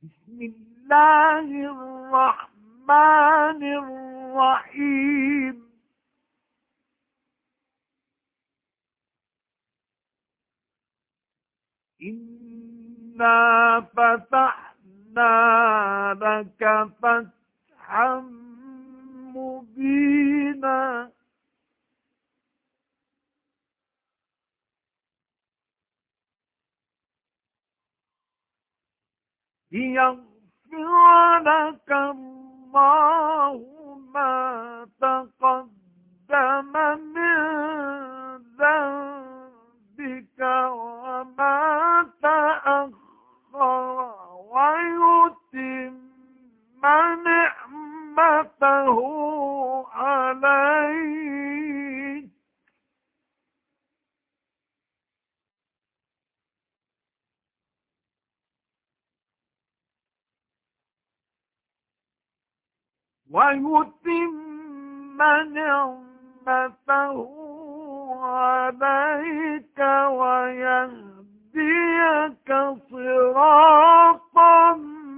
بسم الله الرحمن الرحيم. إنا فتحنا لك فتحا مبينا ليغفر لك الله ما تقدم من ذنبك وما تأخر ويتم نعمته عليك ويهديك صراطا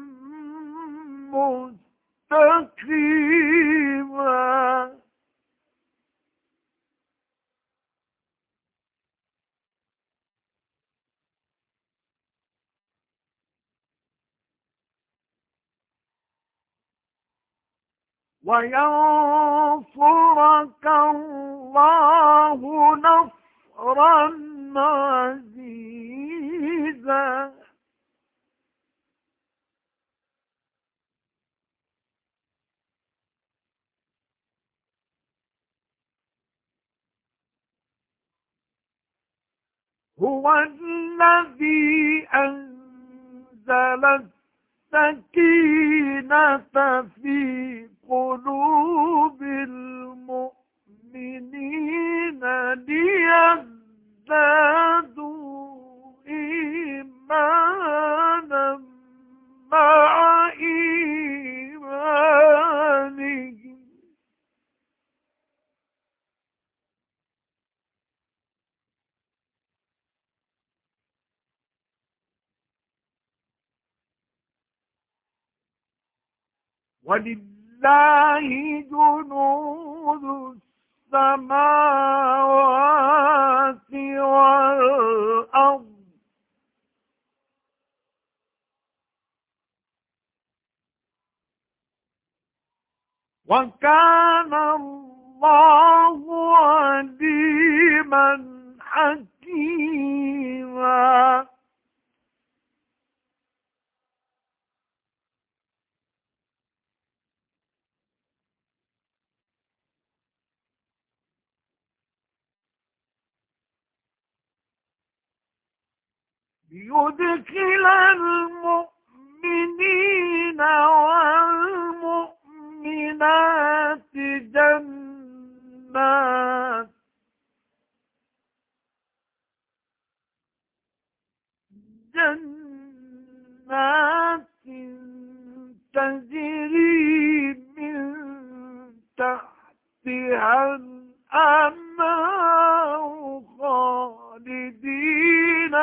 مستقيما. وينصرك الله نصرا عزيزا. هو الذي أنزل السكينة في قلوب المؤمنين ليزدادوا إيمانا مع إيمانهم. ولله جنود السماوات والأرض وكان الله عليما حكيما. ليدخل المؤمنين والمؤمنات جنات تجري من تحتها الأنهار خالدين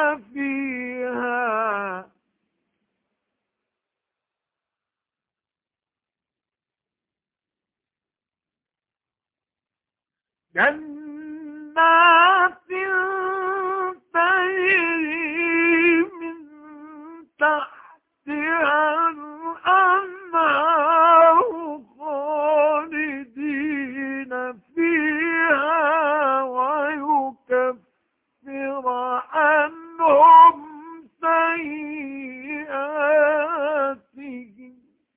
فيها. جنات تجري من تحتها الأنهار خالدين فيها ويكفر عنهم سيئاتهم.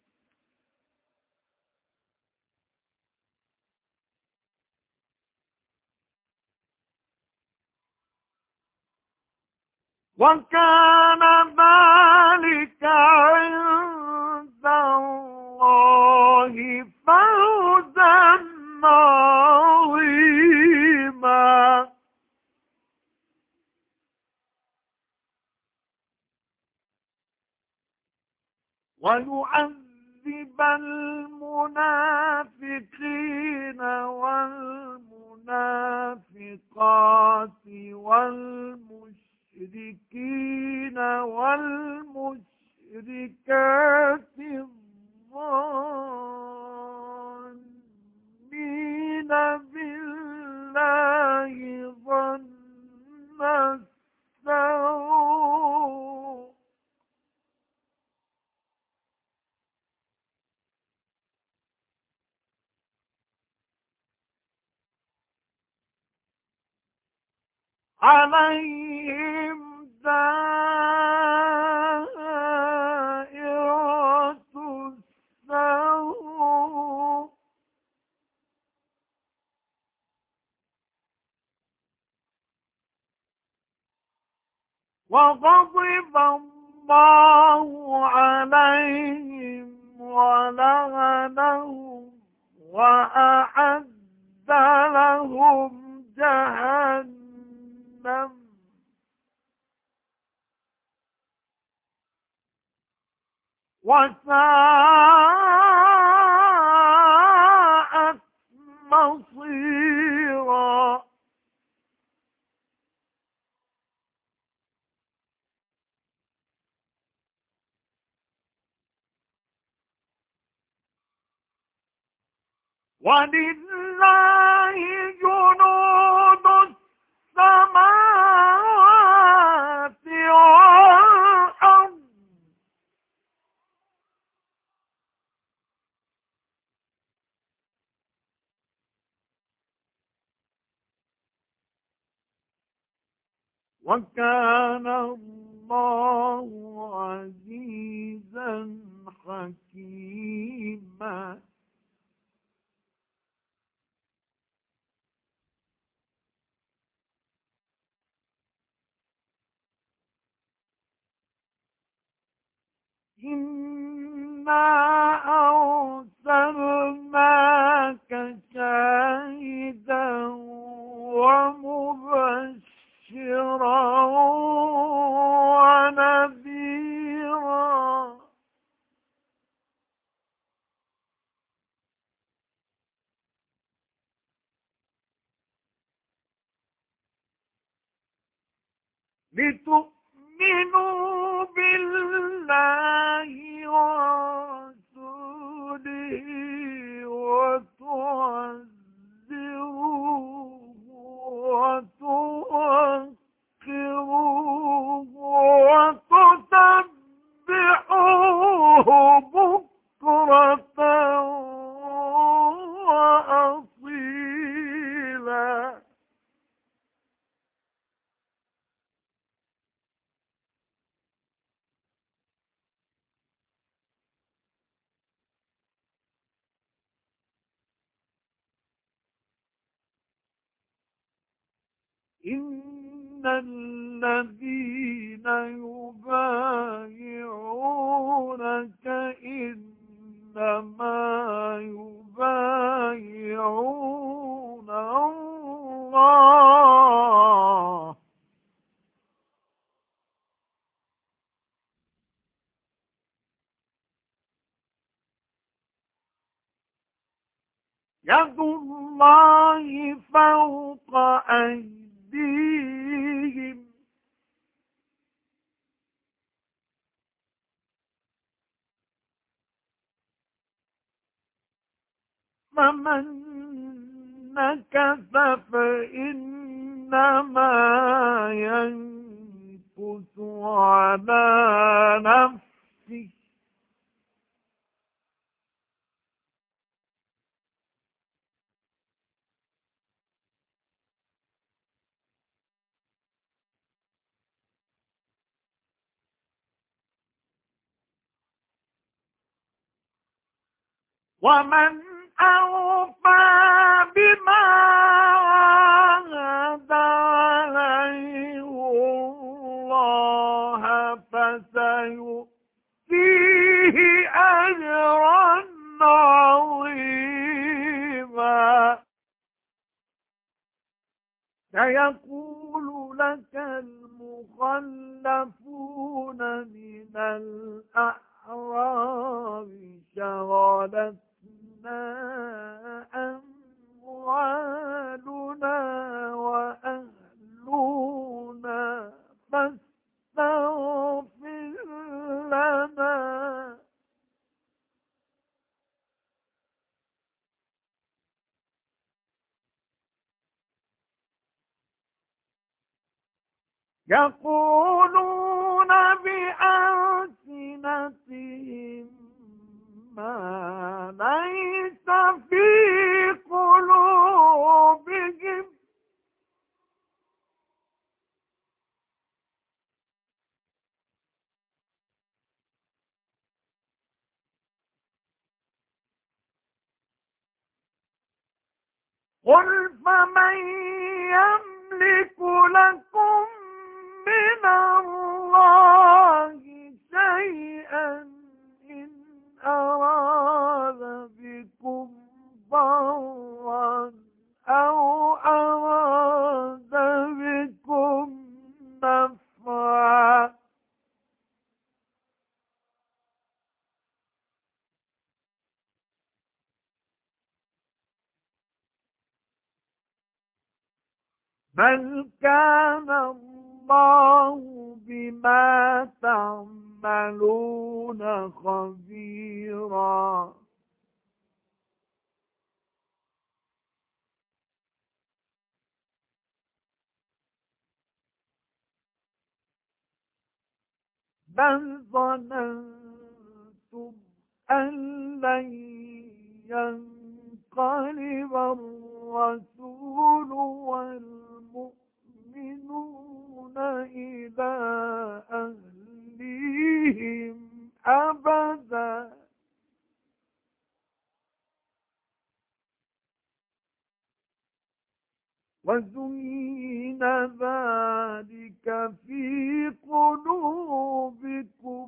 وكان ذلك عند الله فوزا عظيما. ويعذب المنافقين والمنافقات والمشركين والمشركات المشركات الظانين بالله ظن السوء عليهم دائرة السوء وغضب الله عليهم ولعنهم وأعد لهم جهنم وساءت مصيرا ولله جنود السماوات والأرض وكان الله عزيزا حكيما إنا أرسلناك شاهدا ومبشرا ونذيرا لتؤمنوا بالله ورسوله وتعزروه وتوقروه وتسبحوه بكرة وأصيلا إن الذين يبايعونك إنما يبايعون الله يد الله فوق أيديهم فمن نكث فإنما ينكث على نفسه ومن أوفى بما عاهد عليه الله فسيؤتيه أجرا عظيما سيقول لك المخلفون من الأعراب شغلتنا أموالنا وأهلنا فاستغفر لنا يقولون بألسنتهم ما ليس في قلوبهم. قل فمن يملك لكم من الله شيئا إن أراد بكم ضرا أو أراد بكم نفعا. بل كان الله بما تعملون خبيرا. بل ظننتم أن لن ينقلب الرسول والمؤمنون إلى أهليهم أبدا. وزين ذلك في قلوبكم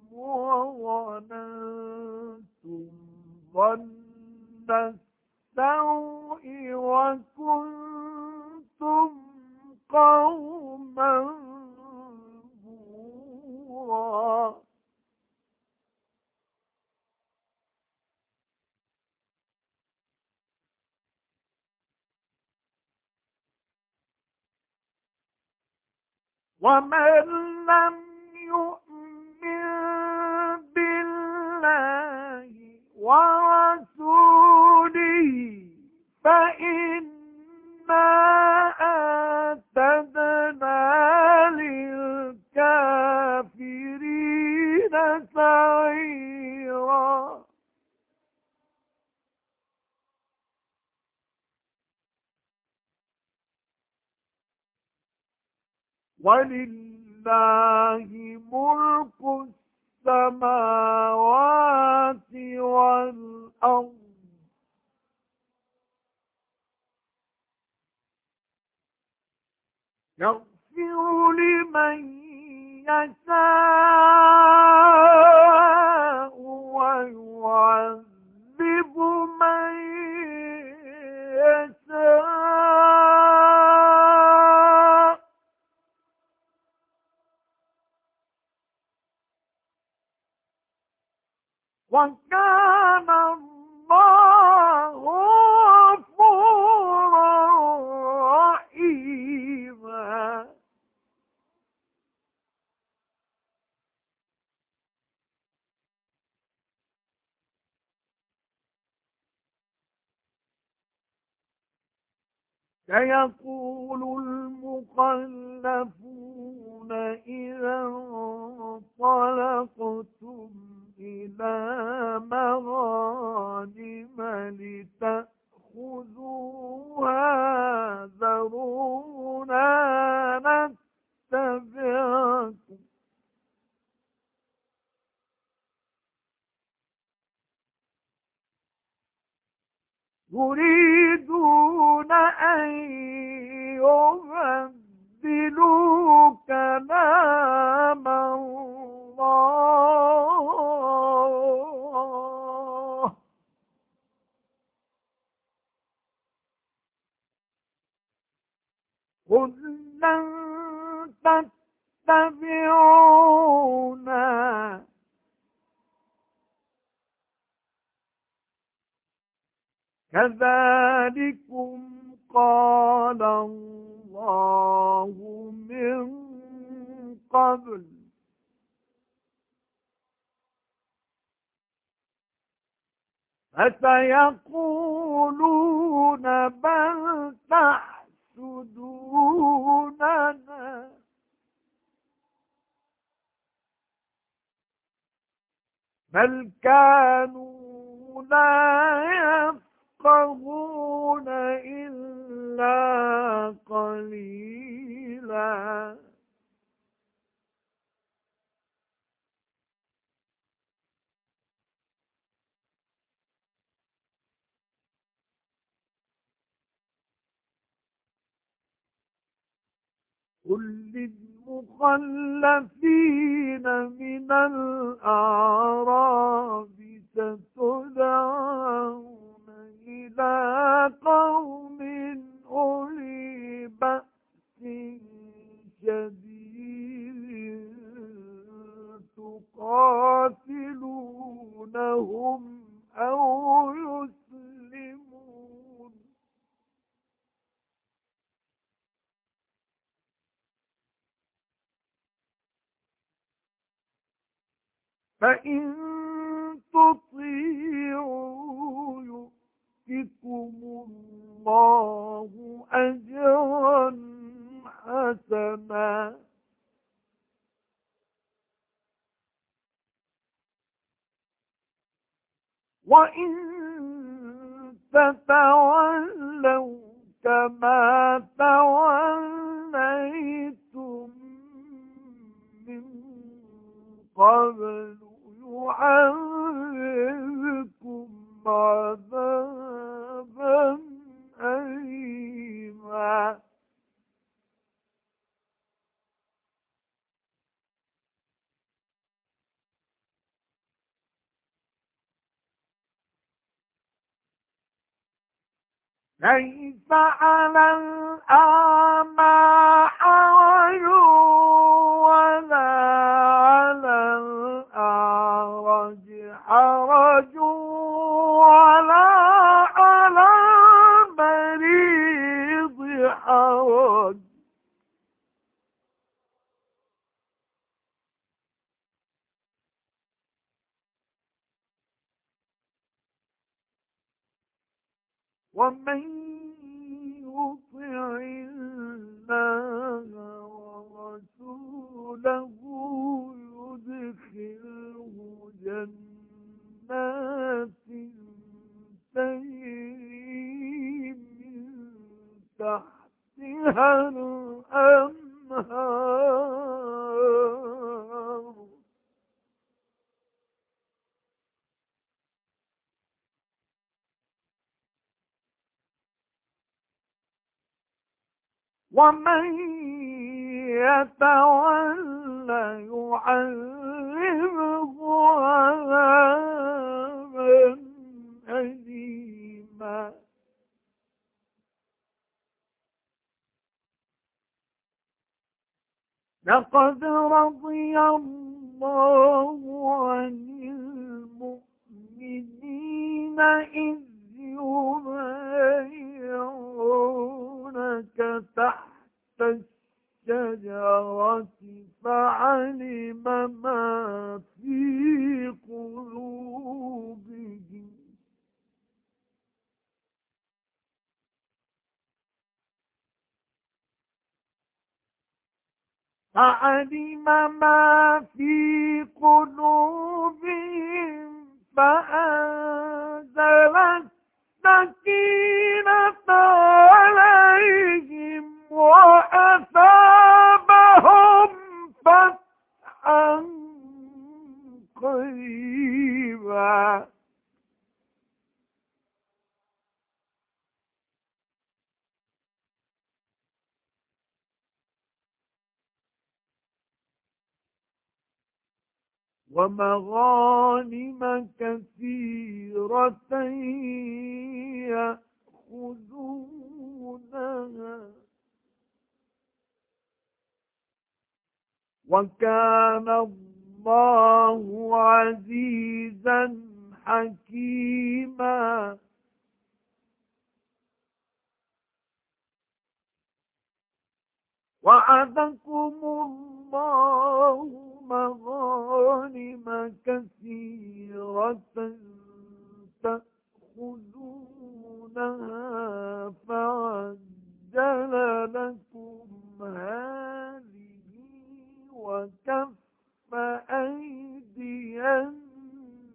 وظننتم ظن السوء وكنتم قوما بورا. ومن لم يؤمن بالله ورسوله فإنا أعتدنا للكافرين سعيرا. ولله ملك السماوات والأرض يغفر لمن يشاء ويعذب من يشاء. وكان الله غفورا رحيما. سيقول المخلفون إذا انطلقتم إلى مغانم لتأخذوها ذرونا نتبعكم يريدون أن يبدلوا كلام الله. قل لن تتبعونا كذلكم قال الله من قبل فسيقولون بل تحسدوننا بل كانوا لا يفقهون إلا قليلا. قل للمخلفين من الأعراب ستدعون إلى قوم أولي بأس شديد تقاتلونهم أو يسلمون، فإن تطيعوا يؤتكم الله أجرا حسنا، وإن تتولوا كما توليتم من قبل يعذبكم عذابا أليما. ليس على الأعمى حرج ولا على الأعرج حرج ولا على المريض حرج، ومن يطع الله ورسوله يدخله جنات تجري من تحتها الأنهار، ومن يتول يعذبه عذابا أليما. لقد رضي الله عن المؤمنين إذ يبايعونك تحت الشجرة فعلم ما في قلوبهم فأنزل السكينة عليهم وأثابهم فتحا قريبا. ومغانم كثيرة يأخذونها، وكان الله عزيزا حكيما. وعدكم الله مغانم كثيرة تأخذونها فعجل لكم هذه وكف أيدي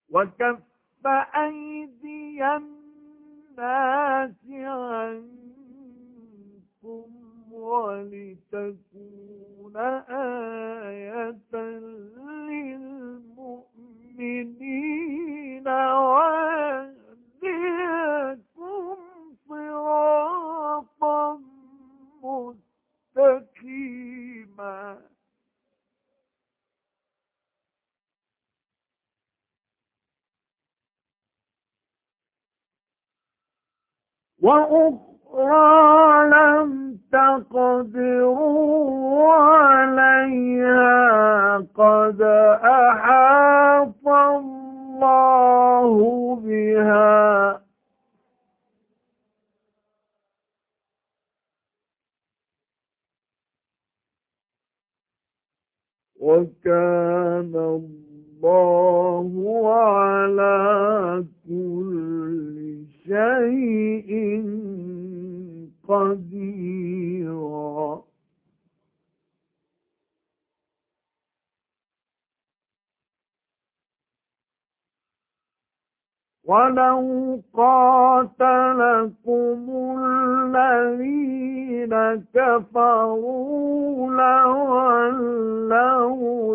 وكف أيدي الناس عنكم ولتكون آية للمؤمنين ويهديكم صراطا مستقيما. وأخرى لم تقدروا عليها قد أحاط الله بها، وكان الله على كل شيء قديرا. ولو قاتلكم الذين كفروا لولوا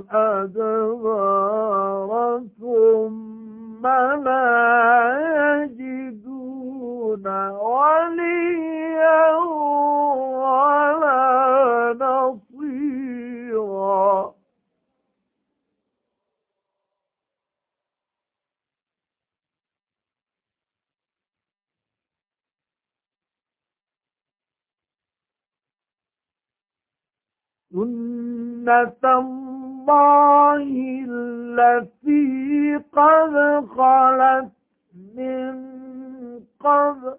الأدبار ثم لا يجدون وليا ولا نصيرا. سنة الله التي قد خلت من قبل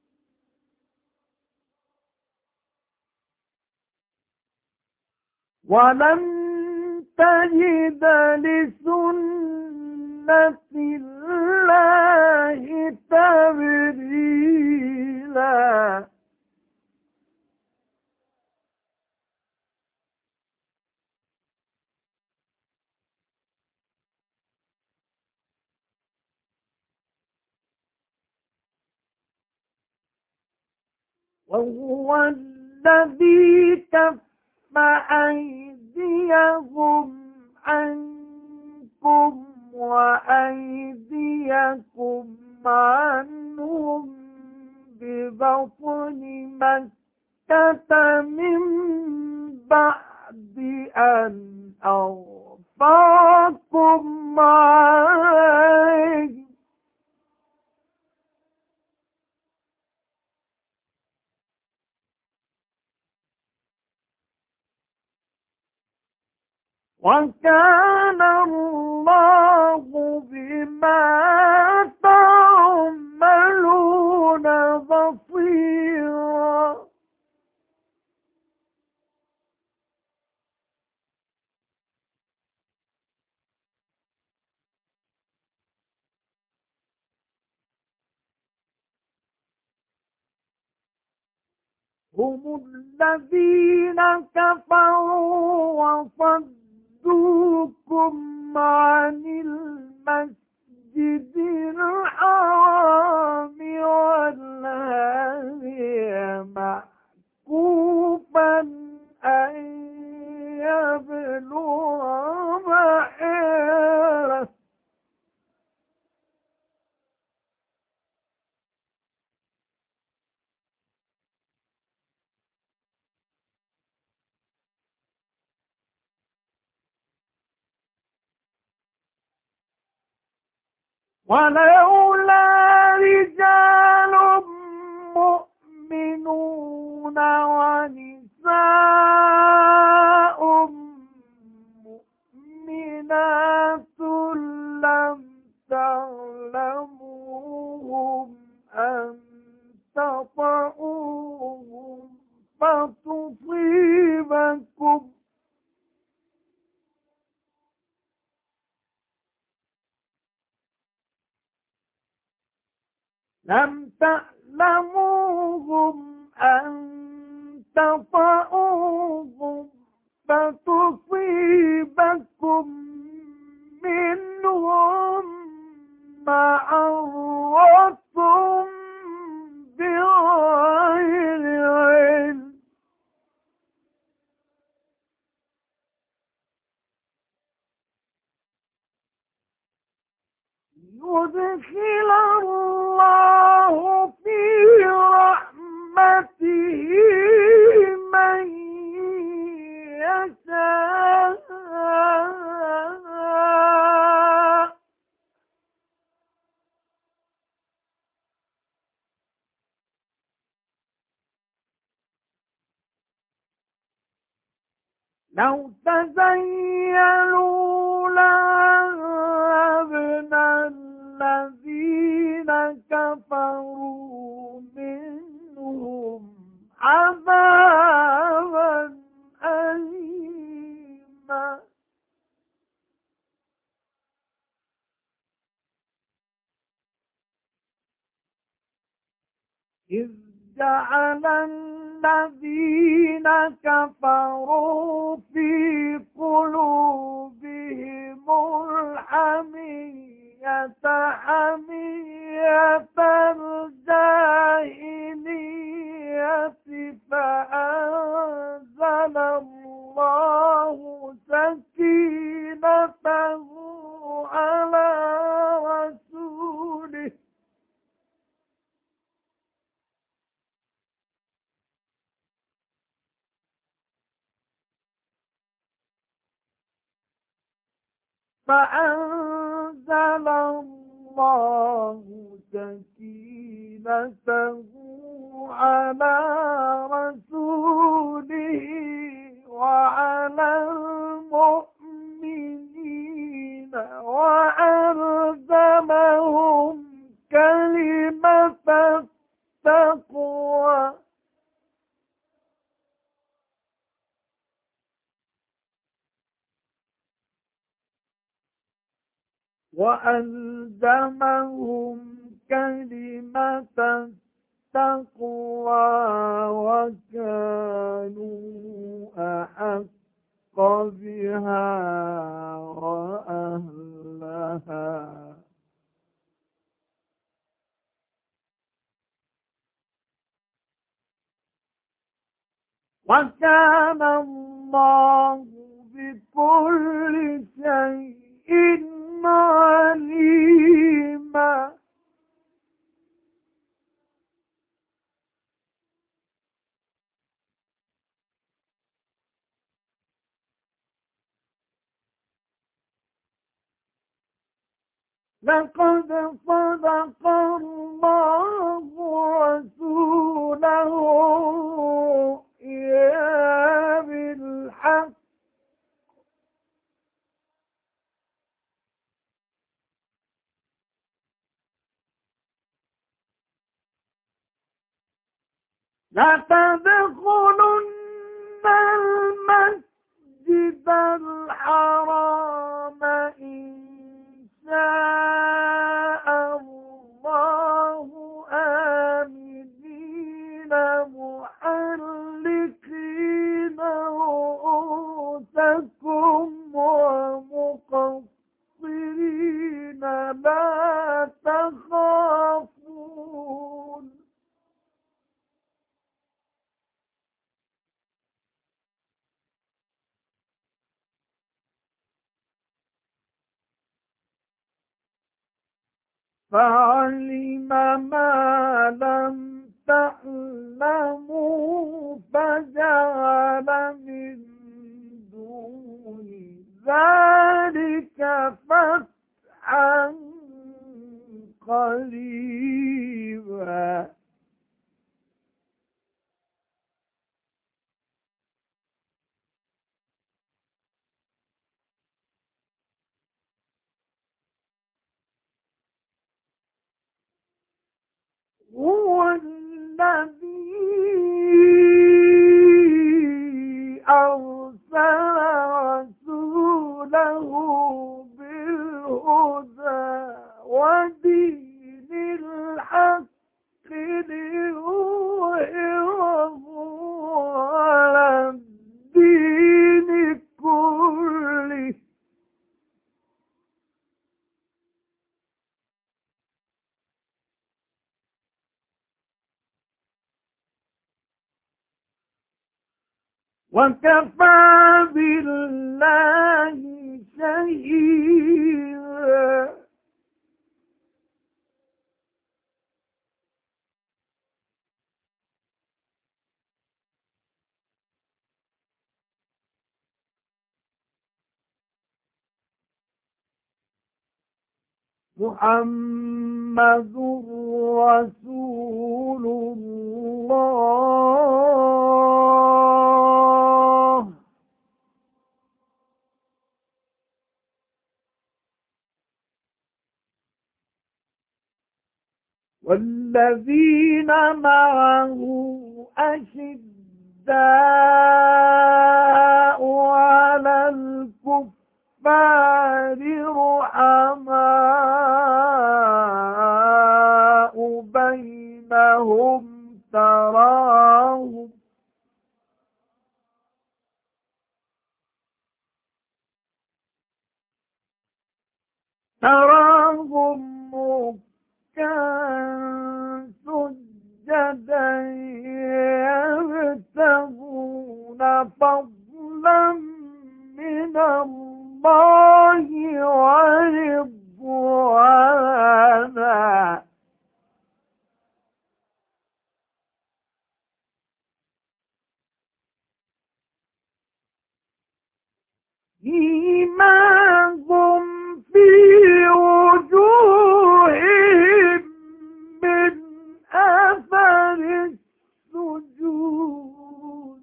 ولن تجد لسنة الله تبديلا. وهو الذي كف أيديهم عنكم وأيديكم عنهم ببطن مكة من بعد أن أغفركم عليهم، وكان الله بما تعملون بصيرا. هم الذين كفروا وصدوكم عن المسجد الحرام والهدي معكوفا أن يبلغ محله، ولولا رجال مؤمنون ونساء مؤمنات لم تعلموهم أن تطؤوهم فتصيبكم لم تعلموهم أن تطؤوهم فتصيبكم منهم يدخل الله في رحمته من يشاء لو تزيلوا لعذبنا الذين كفروا منهم عذابا أليما إذ جعل الذين كفروا في قلوبهم الحمية حمية الجاهلية فأنزل الله سكينته على رسوله فأنزل الله سكينته على رسوله وعلى المؤمنين وألزمهم كلمة التقوى وكانوا أحق بها وأهلها وكان الله بكل شيء عليما لقد صدق الله رسوله الرؤيا بالحق لا تدخلن المسجد الحرام إن شاء الله آمنين محلقين رؤوسكم ومقصرين لا تخافون فعلم ما لم تعلموا فجعل من دون ذلك فتحا قريبا هو الذي أرسل رسوله بالهدى ودين الحق ليظهره على الدين كله وكفى بالله شهيدا محمد رسول الله. والذين معه أشداء على الكفار رحماء بينهم تراهم ركعا سجدا يبتغون فضلا من الله ورضوانا سيماهم في وجوههم من أثر السجود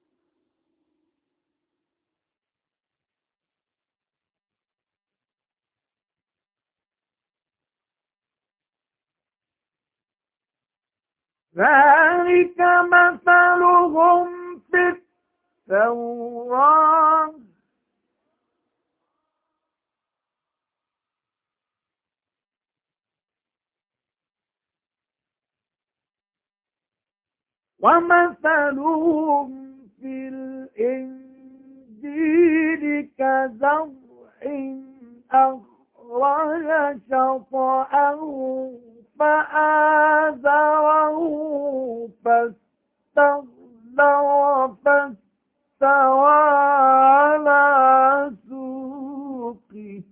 ذلك مثلهم في التوراة ومثلهم في الإنجيل كزرع أخرج شطأه فآزره فاستغلظ فاستوى على سوقه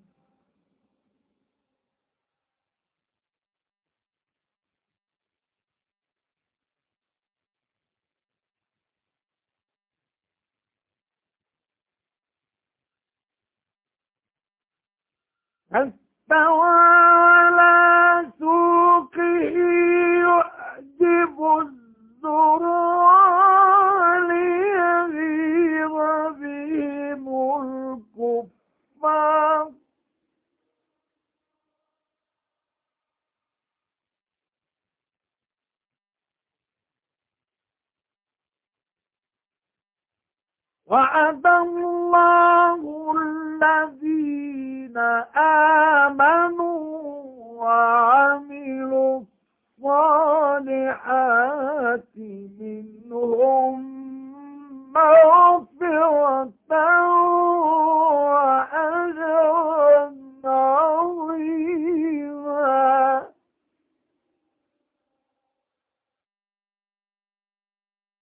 يعجب الزراع ليغيظ بهم الكفار وعد الله الذين آمنوا وعملوا الصالحات